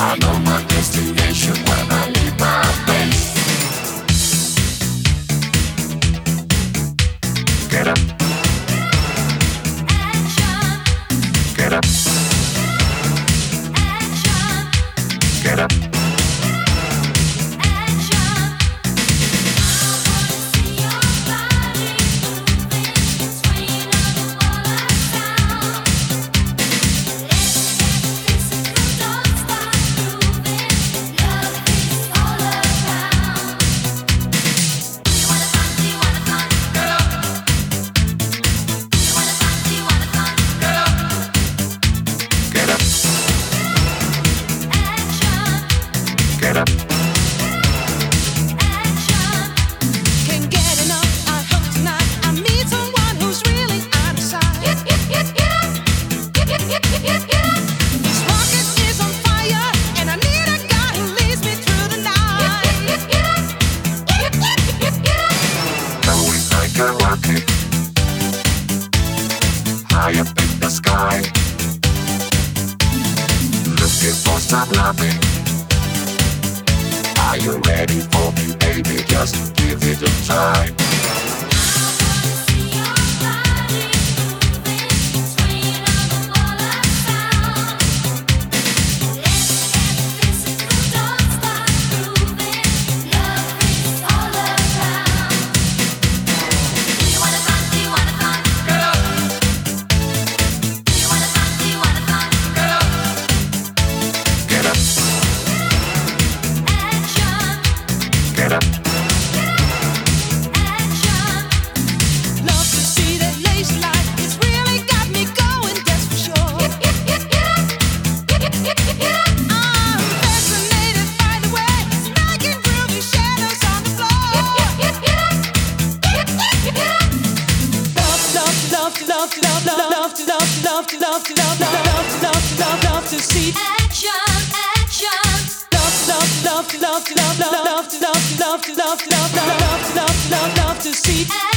I know my destination when I leave my base. Get up. Action. Get up. Action. Get up. Get up. Action. Can't get enough. I hope tonight I meet someone who's really on the side. Get up. This rocket is on fire, and I need a guy who leads me through the night. Get up. Going like a rocket, high up in the sky, looking for some loving. Are you ready for me, baby? Just give it a try. Get up. Action. Love to see that lace light. It's really got me going, that's for sure. Get up. I'm fascinated by the way snagging groovy shadows on the floor. Get up. Love to see action. Love to see